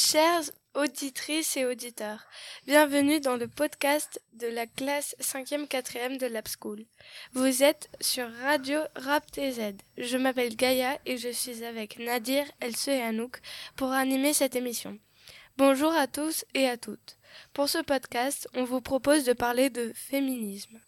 Chères auditrices et auditeurs, bienvenue dans le podcast de la classe 5e-4e de Lab School. Vous êtes sur Radio Rap TZ. Je m'appelle Gaïa et je suis avec Nadir, Else et Anouk pour animer cette émission. Bonjour à tous et à toutes. Pour ce podcast, on vous propose de parler de féminisme.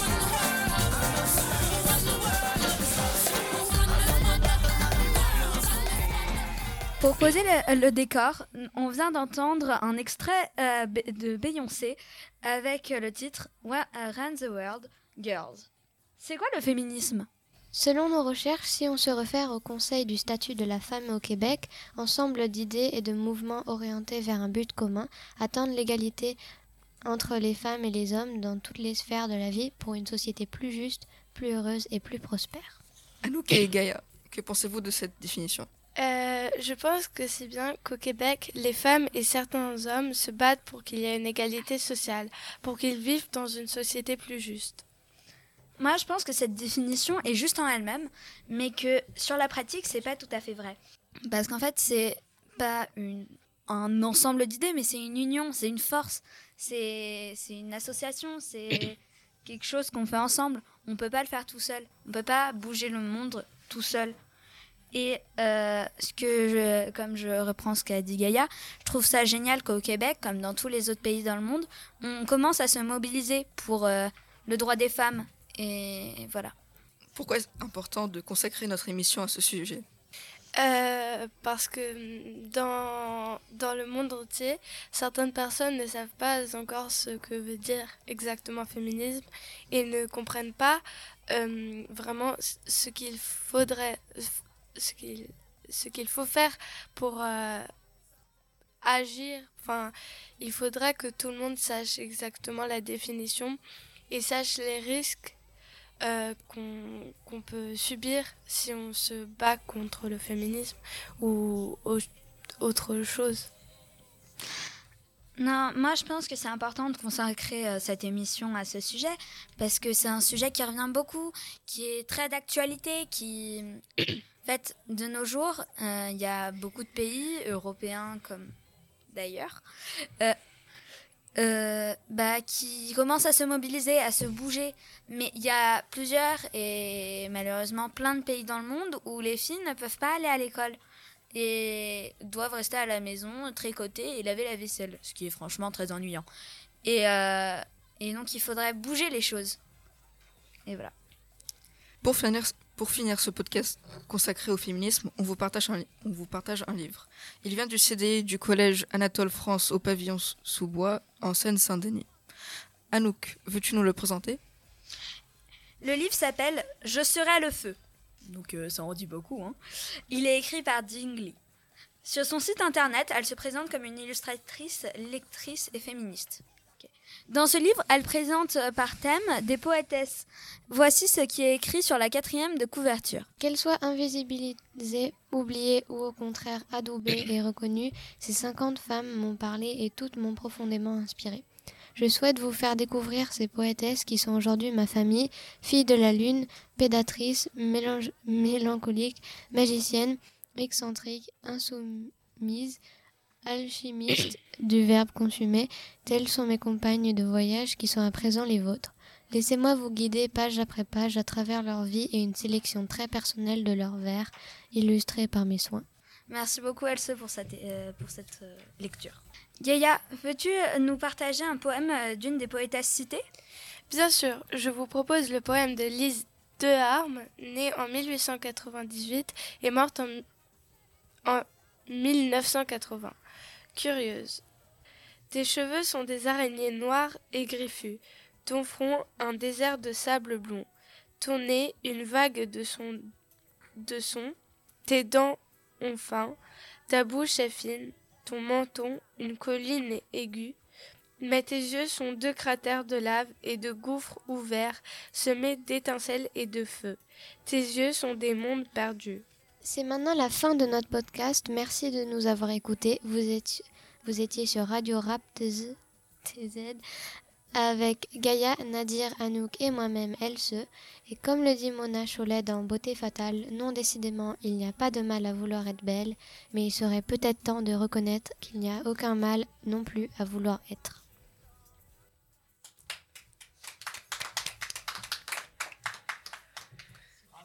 Pour poser le décor, on vient d'entendre un extrait de Beyoncé avec le titre What Around the World, Girls. C'est quoi le féminisme ? Selon nos recherches, si on se réfère au Conseil du statut de la femme au Québec, ensemble d'idées et de mouvements orientés vers un but commun, atteindre l'égalité entre les femmes et les hommes dans toutes les sphères de la vie pour une société plus juste, plus heureuse et plus prospère. Anouk et Gaïa, que pensez-vous de cette définition ? Je pense que c'est bien qu'au Québec, les femmes et certains hommes se battent pour qu'il y ait une égalité sociale, pour qu'ils vivent dans une société plus juste. Moi, je pense que cette définition est juste en elle-même, mais que sur la pratique, c'est pas tout à fait vrai. Parce qu'en fait, c'est pas un ensemble d'idées, mais c'est une union, c'est une force, c'est une association, c'est quelque chose qu'on fait ensemble. On peut pas le faire tout seul, on peut pas bouger le monde tout seul. Et comme je reprends ce qu'a dit Gaïa, je trouve ça génial qu'au Québec, comme dans tous les autres pays dans le monde, on commence à se mobiliser pour le droit des femmes. Et voilà. Pourquoi est-ce important de consacrer notre émission à ce sujet ? Parce que dans le monde entier, certaines personnes ne savent pas encore ce que veut dire exactement féminisme et ne comprennent pas vraiment ce qu'il faut faire pour agir. Enfin, il faudrait que tout le monde sache exactement la définition et sache les risques qu'on peut subir si on se bat contre le féminisme ou autre chose. Non, moi je pense que c'est important de consacrer cette émission à ce sujet parce que c'est un sujet qui revient beaucoup, qui est très d'actualité, qui... En fait, de nos jours, il y a beaucoup de pays européens comme d'ailleurs qui commencent à se mobiliser, à se bouger. Mais il y a plusieurs et malheureusement plein de pays dans le monde où les filles ne peuvent pas aller à l'école et doivent rester à la maison, tricoter et laver la vaisselle, ce qui est franchement très ennuyant. Et donc il faudrait bouger les choses. Et voilà. Pour finir ce podcast consacré au féminisme, on vous partage un livre. Il vient du CDI du collège Anatole France au pavillon Sous-Bois en Seine-Saint-Denis. Anouk, veux-tu nous le présenter ? Le livre s'appelle « Je serai le feu ». Donc ça en dit beaucoup. Hein. Il est écrit par Ding Li. Sur son site internet, elle se présente comme une illustratrice, lectrice et féministe. Dans ce livre, elle présente par thème des poétesses. Voici ce qui est écrit sur la 4e de couverture. Qu'elles soient invisibilisées, oubliées ou au contraire adoubées et reconnues, ces 50 femmes m'ont parlé et toutes m'ont profondément inspirée. Je souhaite vous faire découvrir ces poétesses qui sont aujourd'hui ma famille, filles de la lune, pédatrices, mélancoliques, magiciennes, excentriques, insoumises, alchimistes du verbe consumer, telles sont mes compagnes de voyage qui sont à présent les vôtres. Laissez-moi vous guider page après page à travers leur vie et une sélection très personnelle de leurs vers, illustrés par mes soins. Merci beaucoup Else pour cette lecture. Gaïa, veux-tu nous partager un poème d'une des poétesses citées ? Bien sûr, je vous propose le poème de Lise Deharme, née en 1898 et morte en 1980. Curieuse. Tes cheveux sont des araignées noires et griffues, ton front un désert de sable blond, ton nez une vague de son, tes dents ont faim, ta bouche est fine, ton menton une colline aiguë, mais tes yeux sont 2 cratères de lave et de gouffres ouverts, semés d'étincelles et de feu. Tes yeux sont des mondes perdus. C'est maintenant la fin de notre podcast. Merci de nous avoir écoutés. Vous étiez sur Radio Rap TZ avec Gaïa, Nadir, Anouk et moi-même Else. Et comme le dit Mona Chollet dans Beauté fatale, non décidément, il n'y a pas de mal à vouloir être belle, mais il serait peut-être temps de reconnaître qu'il n'y a aucun mal non plus à vouloir être.